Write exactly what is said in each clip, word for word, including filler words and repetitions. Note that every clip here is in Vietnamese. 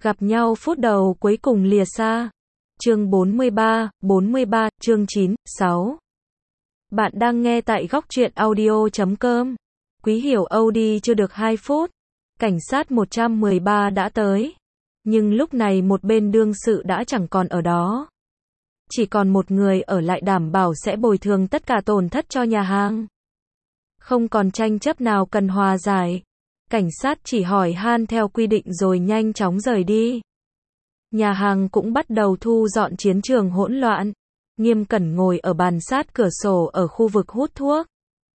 Gặp nhau phút đầu cuối cùng lìa xa. Chương bốn mươi ba, bốn mươi ba, chương chín, sáu. Bạn đang nghe tại góc truyện audio chấm com. Quý Hiểu Âu đi chưa được hai phút, cảnh sát một trăm mười ba đã tới. Nhưng lúc này một bên đương sự đã chẳng còn ở đó. Chỉ còn một người ở lại đảm bảo sẽ bồi thường tất cả tổn thất cho nhà hàng. Không còn tranh chấp nào cần hòa giải. Cảnh sát chỉ hỏi han theo quy định rồi nhanh chóng rời đi. Nhà hàng cũng bắt đầu thu dọn chiến trường hỗn loạn. Nghiêm Cẩn ngồi ở bàn sát cửa sổ ở khu vực hút thuốc.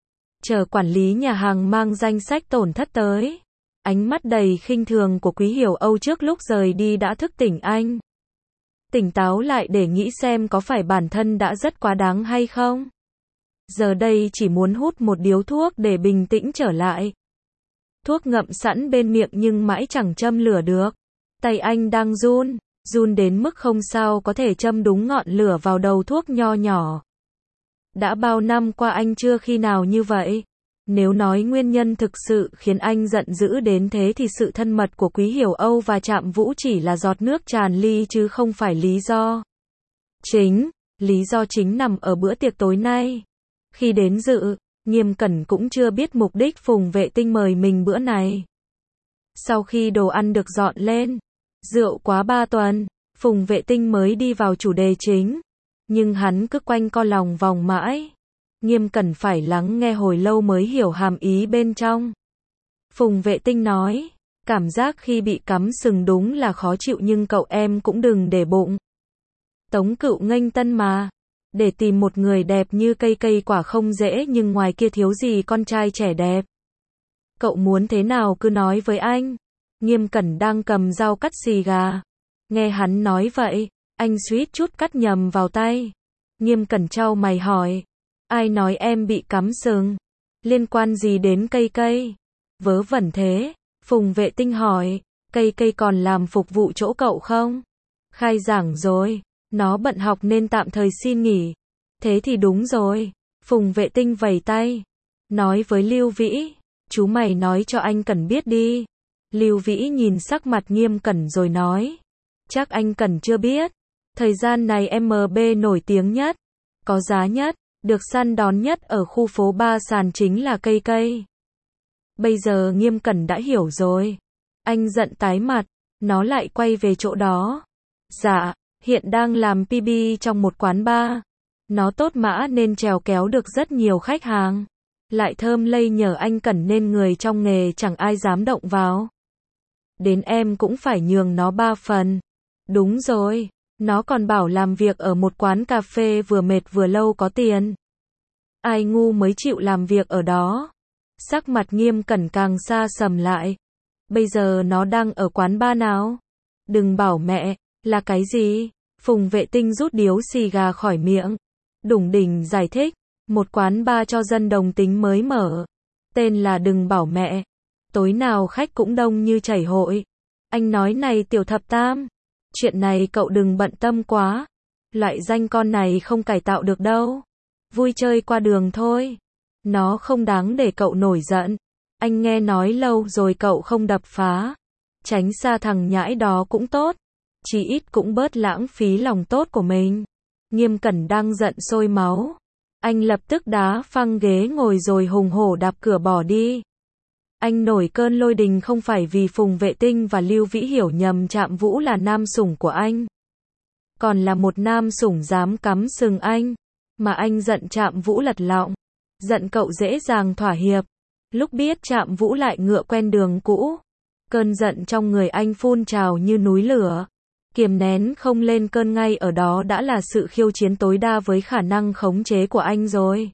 Chờ quản lý nhà hàng mang danh sách tổn thất tới. Ánh mắt đầy khinh thường của Quý Hiểu Âu trước lúc rời đi đã thức tỉnh anh. Tỉnh táo lại để nghĩ xem có phải bản thân đã rất quá đáng hay không. Giờ đây chỉ muốn hút một điếu thuốc để bình tĩnh trở lại. Thuốc ngậm sẵn bên miệng nhưng mãi chẳng châm lửa được. Tay anh đang run, run đến mức không sao có thể châm đúng ngọn lửa vào đầu thuốc nho nhỏ. Đã bao năm qua anh chưa khi nào như vậy. Nếu nói nguyên nhân thực sự khiến anh giận dữ đến thế thì sự thân mật của Quý Hiểu Âu và Trạm Vũ chỉ là giọt nước tràn ly chứ không phải lý do chính. Lý do chính nằm ở bữa tiệc tối nay. Khi đến dự, Nghiêm Cẩn cũng chưa biết mục đích Phùng Vệ Tinh mời mình bữa này. Sau khi đồ ăn được dọn lên, rượu quá ba tuần, Phùng Vệ Tinh mới đi vào chủ đề chính. Nhưng hắn cứ quanh co lòng vòng mãi. Nghiêm Cẩn phải lắng nghe hồi lâu mới hiểu hàm ý bên trong. Phùng Vệ Tinh nói, cảm giác khi bị cắm sừng đúng là khó chịu nhưng cậu em cũng đừng để bụng. Tống Cựu nghênh tân mà. Để tìm một người đẹp như cây cây quả không dễ nhưng ngoài kia thiếu gì con trai trẻ đẹp. Cậu muốn thế nào cứ nói với anh. Nghiêm Cẩn đang cầm dao cắt xì gà. Nghe hắn nói vậy, anh suýt chút cắt nhầm vào tay. Nghiêm Cẩn chau mày hỏi. Ai nói em bị cắm sừng? Liên quan gì đến cây cây? Vớ vẩn thế. Phùng Vệ Tinh hỏi. Cây cây còn làm phục vụ chỗ cậu không? Khai giảng rồi. Nó bận học nên tạm thời xin nghỉ. Thế thì đúng rồi. Phùng Vệ Tinh vẩy tay. Nói với Lưu Vĩ. Chú mày nói cho anh Cẩn biết đi. Lưu Vĩ nhìn sắc mặt Nghiêm Cẩn rồi nói. Chắc anh Cẩn chưa biết. Thời gian này em bê nổi tiếng nhất. Có giá nhất. Được săn đón nhất ở khu phố Ba Sàn chính là cây cây. Bây giờ Nghiêm Cẩn đã hiểu rồi. Anh giận tái mặt. Nó lại quay về chỗ đó. Dạ. Hiện đang làm pê bê trong một quán bar. Nó tốt mã nên trèo kéo được rất nhiều khách hàng. Lại thơm lây nhờ anh Cẩn nên người trong nghề chẳng ai dám động vào. Đến em cũng phải nhường nó ba phần. Đúng rồi. Nó còn bảo làm việc ở một quán cà phê vừa mệt vừa lâu có tiền. Ai ngu mới chịu làm việc ở đó. Sắc mặt Nghiêm Cẩn càng xa sầm lại. Bây giờ nó đang ở quán bar nào? Đừng bảo mẹ. Là cái gì? Phùng Vệ Tinh rút điếu xì gà khỏi miệng. Đủng đỉnh giải thích. Một quán bar cho dân đồng tính mới mở. Tên là Đừng Bảo Mẹ. Tối nào khách cũng đông như chảy hội. Anh nói này Tiểu Thập Tam. Chuyện này cậu đừng bận tâm quá. Loại danh con này không cải tạo được đâu. Vui chơi qua đường thôi. Nó không đáng để cậu nổi giận. Anh nghe nói lâu rồi cậu không đập phá. Tránh xa thằng nhãi đó cũng tốt. Chỉ ít cũng bớt lãng phí lòng tốt của mình. Nghiêm Cẩn đang giận sôi máu. Anh lập tức đá phăng ghế ngồi rồi hùng hổ đạp cửa bỏ đi. Anh nổi cơn lôi đình không phải vì Phùng Vệ Tinh và Lưu Vĩ hiểu nhầm Trạm Vũ là nam sủng của anh. Còn là một nam sủng dám cắm sừng anh. Mà anh giận Trạm Vũ lật lọng. Giận cậu dễ dàng thỏa hiệp. Lúc biết Trạm Vũ lại ngựa quen đường cũ. Cơn giận trong người anh phun trào như núi lửa. Kiềm nén không lên cơn ngay ở đó đã là sự khiêu chiến tối đa với khả năng khống chế của anh rồi.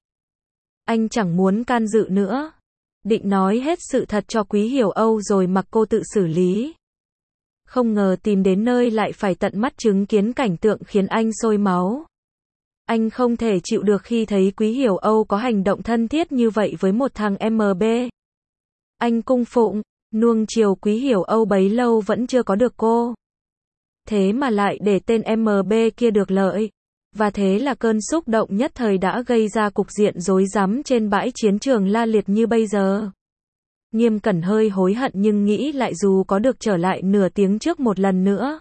Anh chẳng muốn can dự nữa. Định nói hết sự thật cho Quý Hiểu Âu rồi mặc cô tự xử lý. Không ngờ tìm đến nơi lại phải tận mắt chứng kiến cảnh tượng khiến anh sôi máu. Anh không thể chịu được khi thấy Quý Hiểu Âu có hành động thân thiết như vậy với một thằng em bê. Anh cung phụng, nuông chiều Quý Hiểu Âu bấy lâu vẫn chưa có được cô. Thế mà lại để tên em bê kia được lợi. Và thế là cơn xúc động nhất thời đã gây ra cục diện rối rắm trên bãi chiến trường la liệt như bây giờ. Nghiêm Cẩn hơi hối hận nhưng nghĩ lại dù có được trở lại nửa tiếng trước một lần nữa,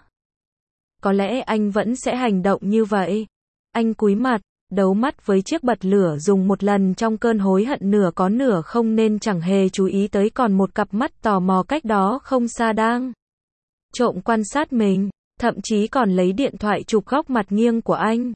có lẽ anh vẫn sẽ hành động như vậy. Anh cúi mặt, đấu mắt với chiếc bật lửa dùng một lần trong cơn hối hận nửa có nửa không nên chẳng hề chú ý tới còn một cặp mắt tò mò cách đó không xa đang trộm quan sát mình, thậm chí còn lấy điện thoại chụp góc mặt nghiêng của anh.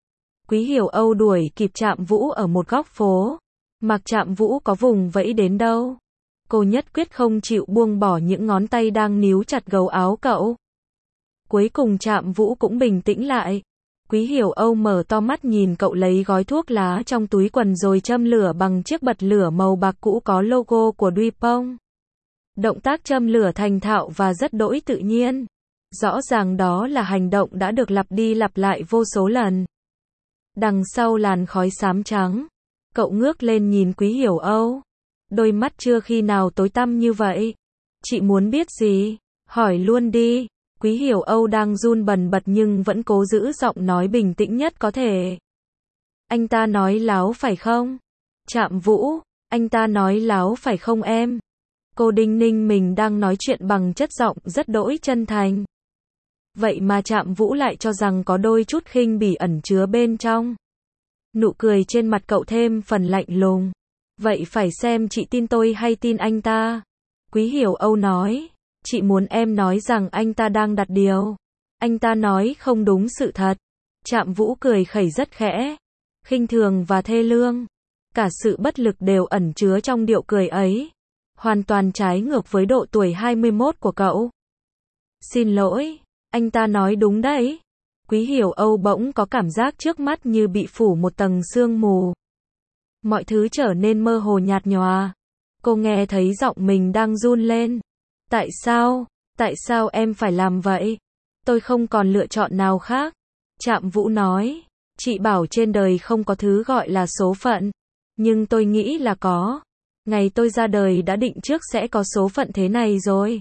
Quý Hiểu Âu đuổi kịp Trạm Vũ ở một góc phố. Mặc Trạm Vũ có vùng vẫy đến đâu, cô nhất quyết không chịu buông bỏ những ngón tay đang níu chặt gấu áo cậu. Cuối cùng Trạm Vũ cũng bình tĩnh lại. Quý Hiểu Âu mở to mắt nhìn cậu lấy gói thuốc lá trong túi quần rồi châm lửa bằng chiếc bật lửa màu bạc cũ có logo của Dupont. Động tác châm lửa thành thạo và rất đỗi tự nhiên. Rõ ràng đó là hành động đã được lặp đi lặp lại vô số lần. Đằng sau làn khói xám trắng, cậu ngước lên nhìn Quý Hiểu Âu. Đôi mắt chưa khi nào tối tăm như vậy. Chị muốn biết gì? Hỏi luôn đi. Quý Hiểu Âu đang run bần bật nhưng vẫn cố giữ giọng nói bình tĩnh nhất có thể. Anh ta nói láo phải không? Trạm Vũ, anh ta nói láo phải không em? Cô đinh ninh mình đang nói chuyện bằng chất giọng rất đỗi chân thành. Vậy mà Trạm Vũ lại cho rằng có đôi chút khinh bỉ ẩn chứa bên trong. Nụ cười trên mặt cậu thêm phần lạnh lùng. Vậy phải xem chị tin tôi hay tin anh ta. Quý Hiểu Âu nói. Chị muốn em nói rằng anh ta đang đặt điều. Anh ta nói không đúng sự thật. Trạm Vũ cười khẩy rất khẽ, khinh thường và thê lương. Cả sự bất lực đều ẩn chứa trong điệu cười ấy. Hoàn toàn trái ngược với độ tuổi hai mươi mốt của cậu. Xin lỗi, anh ta nói đúng đấy. Quý Hiểu Âu bỗng có cảm giác trước mắt như bị phủ một tầng sương mù. Mọi thứ trở nên mơ hồ nhạt nhòa. Cô nghe thấy giọng mình đang run lên. Tại sao? Tại sao em phải làm vậy? Tôi không còn lựa chọn nào khác. Trạm Vũ nói. Chị bảo trên đời không có thứ gọi là số phận. Nhưng tôi nghĩ là có. Ngày tôi ra đời đã định trước sẽ có số phận thế này rồi.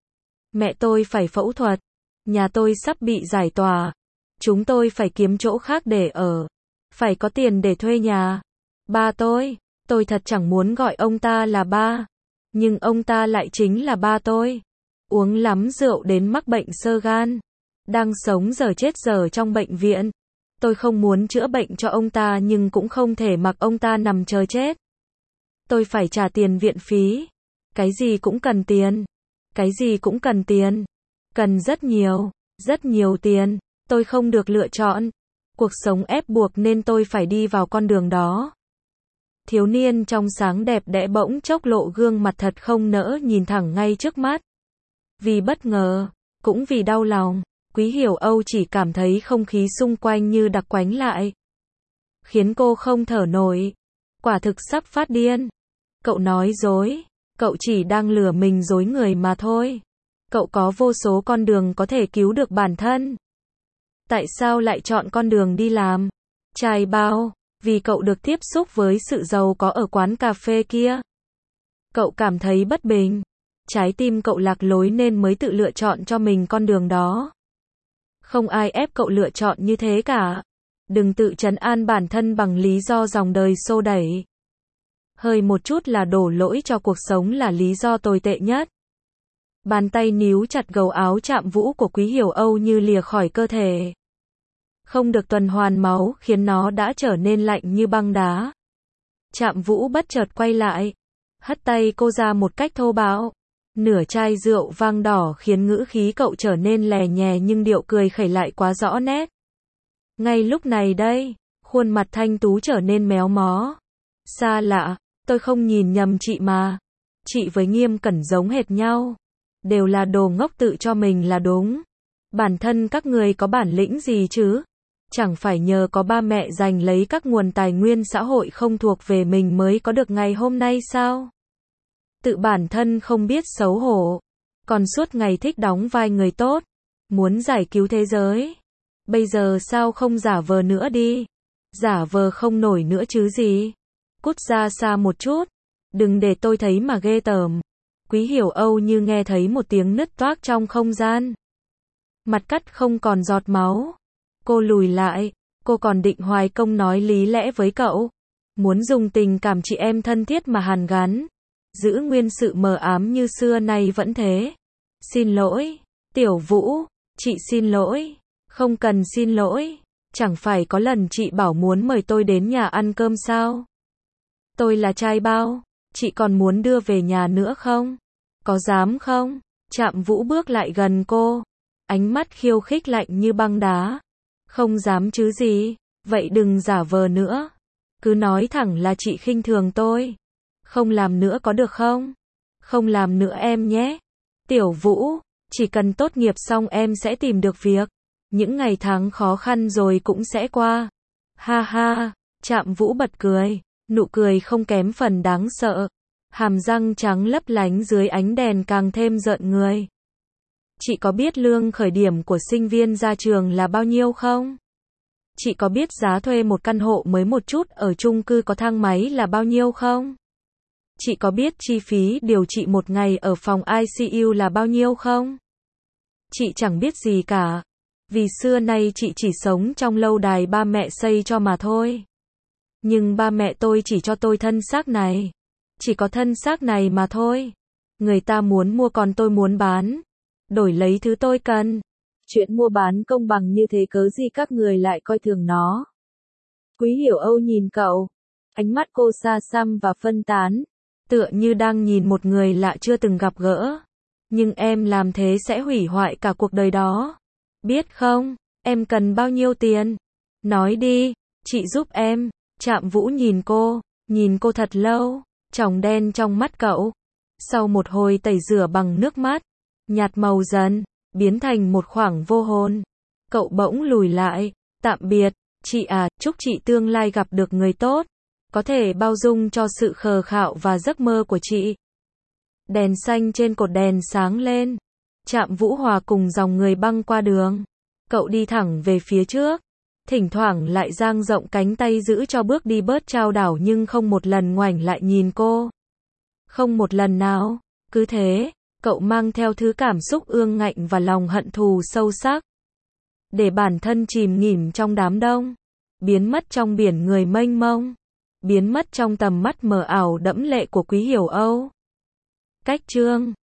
Mẹ tôi phải phẫu thuật. Nhà tôi sắp bị giải tỏa. Chúng tôi phải kiếm chỗ khác để ở. Phải có tiền để thuê nhà. Ba tôi, tôi thật chẳng muốn gọi ông ta là ba. Nhưng ông ta lại chính là ba tôi. Uống lắm rượu đến mắc bệnh xơ gan. Đang sống giờ chết giờ trong bệnh viện. Tôi không muốn chữa bệnh cho ông ta nhưng cũng không thể mặc ông ta nằm chờ chết. Tôi phải trả tiền viện phí. Cái gì cũng cần tiền. Cái gì cũng cần tiền. Cần rất nhiều, rất nhiều tiền. Tôi không được lựa chọn. Cuộc sống ép buộc nên tôi phải đi vào con đường đó. Thiếu niên trong sáng đẹp đẽ bỗng chốc lộ gương mặt thật không nỡ nhìn thẳng ngay trước mắt. Vì bất ngờ, cũng vì đau lòng, Quý Hiểu Âu chỉ cảm thấy không khí xung quanh như đặc quánh lại. Khiến cô không thở nổi. Quả thực sắp phát điên. Cậu nói dối. Cậu chỉ đang lừa mình dối người mà thôi. Cậu có vô số con đường có thể cứu được bản thân. Tại sao lại chọn con đường đi làm? Trai bao? Vì cậu được tiếp xúc với sự giàu có ở quán cà phê kia. Cậu cảm thấy bất bình. Trái tim cậu lạc lối nên mới tự lựa chọn cho mình con đường đó. Không ai ép cậu lựa chọn như thế cả. Đừng tự trấn an bản thân bằng lý do dòng đời xô đẩy. Hơi một chút là đổ lỗi cho cuộc sống là lý do tồi tệ nhất. Bàn tay níu chặt gấu áo Trạm Vũ của Quý Hiểu Âu như lìa khỏi cơ thể. Không được tuần hoàn máu khiến nó đã trở nên lạnh như băng đá. Trạm Vũ bất chợt quay lại. Hất tay cô ra một cách thô bạo. Nửa chai rượu vang đỏ khiến ngữ khí cậu trở nên lè nhè nhưng điệu cười khẩy lại quá rõ nét. Ngay lúc này đây, khuôn mặt thanh tú trở nên méo mó. Xa lạ, tôi không nhìn nhầm chị mà. Chị với Nghiêm Cẩn giống hệt nhau. Đều là đồ ngốc tự cho mình là đúng. Bản thân các người có bản lĩnh gì chứ? Chẳng phải nhờ có ba mẹ giành lấy các nguồn tài nguyên xã hội không thuộc về mình mới có được ngày hôm nay sao? Tự bản thân không biết xấu hổ. Còn suốt ngày thích đóng vai người tốt. Muốn giải cứu thế giới. Bây giờ sao không giả vờ nữa đi? Giả vờ không nổi nữa chứ gì? Cút ra xa một chút. Đừng để tôi thấy mà ghê tởm. Quý Hiểu Âu như nghe thấy một tiếng nứt toác trong không gian. Mặt cắt không còn giọt máu. Cô lùi lại. Cô còn định hoài công nói lý lẽ với cậu. Muốn dùng tình cảm chị em thân thiết mà hàn gắn. giữ nguyên sự mờ ám như xưa nay vẫn thế. Xin lỗi, Tiểu Vũ, chị xin lỗi, không cần xin lỗi, chẳng phải có lần chị bảo muốn mời tôi đến nhà ăn cơm sao? Tôi là trai bao, chị còn muốn đưa về nhà nữa không? Có dám không? Trạm Vũ bước lại gần cô, ánh mắt khiêu khích lạnh như băng đá. Không dám chứ gì, vậy đừng giả vờ nữa. Cứ nói thẳng là chị khinh thường tôi. Không làm nữa có được không? Không làm nữa em nhé. Tiểu Vũ, chỉ cần tốt nghiệp xong em sẽ tìm được việc. Những ngày tháng khó khăn rồi cũng sẽ qua. Ha ha, Trạm Vũ bật cười, nụ cười không kém phần đáng sợ. Hàm răng trắng lấp lánh dưới ánh đèn càng thêm rợn người. Chị có biết lương khởi điểm của sinh viên ra trường là bao nhiêu không? Chị có biết giá thuê một căn hộ mới một chút ở chung cư có thang máy là bao nhiêu không? Chị có biết chi phí điều trị một ngày ở phòng i xê u là bao nhiêu không? Chị chẳng biết gì cả. Vì xưa nay chị chỉ sống trong lâu đài ba mẹ xây cho mà thôi. Nhưng ba mẹ tôi chỉ cho tôi thân xác này. Chỉ có thân xác này mà thôi. Người ta muốn mua còn tôi muốn bán. Đổi lấy thứ tôi cần. Chuyện mua bán công bằng như thế cớ gì các người lại coi thường nó. Quý Hiểu Âu nhìn cậu. Ánh mắt cô xa xăm và phân tán. Tựa như đang nhìn một người lạ chưa từng gặp gỡ. Nhưng em làm thế sẽ hủy hoại cả cuộc đời đó. Biết không, em cần bao nhiêu tiền? Nói đi, chị giúp em. Trạm Vũ nhìn cô, nhìn cô thật lâu, tròng đen trong mắt cậu. Sau một hồi tẩy rửa bằng nước mắt, nhạt màu dần, biến thành một khoảng vô hồn. Cậu bỗng lùi lại, tạm biệt, chị à, chúc chị tương lai gặp được người tốt, có thể bao dung cho sự khờ khạo và giấc mơ của chị. Đèn xanh trên cột đèn sáng lên. Trạm Vũ hòa cùng dòng người băng qua đường. Cậu đi thẳng về phía trước. Thỉnh thoảng lại dang rộng cánh tay giữ cho bước đi bớt chao đảo nhưng không một lần ngoảnh lại nhìn cô. Không một lần nào. Cứ thế, cậu mang theo thứ cảm xúc ương ngạnh và lòng hận thù sâu sắc. Để bản thân chìm nghỉm trong đám đông. Biến mất trong biển người mênh mông. Biến mất trong tầm mắt mờ ảo đẫm lệ của Quý Hiểu Âu. Cách chương